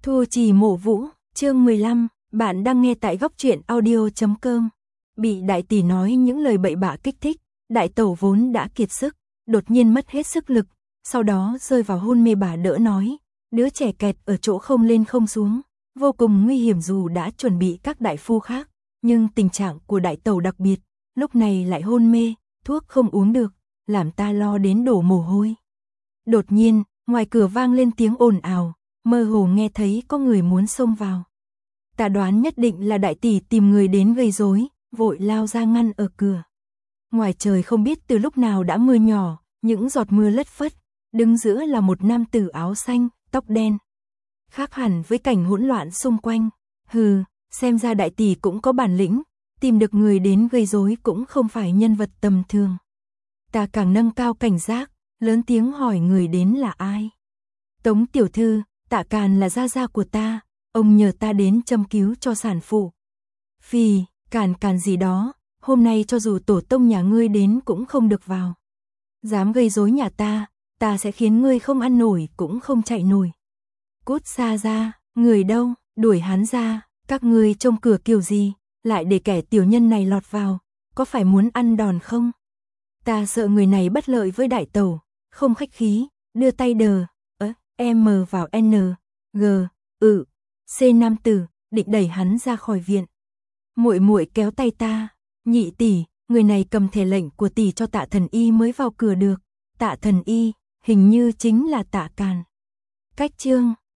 Thu Trì Mộ Vũ, chương 15, bạn đang nghe tại góc truyện audio.com. Bị đại tỷ nói những lời bậy bạ kích thích, đại tẩu vốn đã kiệt sức, đột nhiên mất hết sức lực, sau đó rơi vào hôn mê. Bà đỡ nói, đứa trẻ kẹt ở chỗ không lên không xuống, vô cùng nguy hiểm. Dù đã chuẩn bị các đại phu khác, nhưng tình trạng của đại tẩu đặc biệt, lúc này lại hôn mê, thuốc không uống được, làm ta lo đến đổ mồ hôi. Đột nhiên, ngoài cửa vang lên tiếng ồn ào, mơ hồ nghe thấy có người muốn xông vào. Ta đoán nhất định là đại tỷ tìm người đến gây rối, vội lao ra ngăn ở cửa. Ngoài trời không biết từ lúc nào đã mưa nhỏ, những giọt mưa lất phất, đứng giữa là một nam tử áo xanh, tóc đen. Khác hẳn với cảnh hỗn loạn xung quanh. Hừ, xem ra đại tỷ cũng có bản lĩnh, tìm được người đến gây rối cũng không phải nhân vật tầm thường. Ta càng nâng cao cảnh giác, lớn tiếng hỏi người đến là ai. Tống tiểu thư, Tạ Càn là gia gia của ta, ông nhờ ta đến châm cứu cho sản phụ. Phì, Càn gì đó, hôm nay cho dù tổ tông nhà ngươi đến cũng không được vào. Dám gây rối nhà ta sẽ khiến ngươi không ăn nổi cũng không chạy nổi. Cút xa ra, người đâu, đuổi hắn ra, các ngươi trông cửa kiểu gì, lại để kẻ tiểu nhân này lọt vào, có phải muốn ăn đòn không? Ta sợ người này bất lợi với đại tẩu, không khách khí, đưa tay đờ, M vào N, G, C nam tử, định đẩy hắn ra khỏi viện. Muội muội kéo tay ta, nhị tỷ, người này cầm thẻ lệnh của tỷ cho Tạ thần y mới vào cửa được. Tạ thần y, hình như chính là Tạ Càn. Cách chương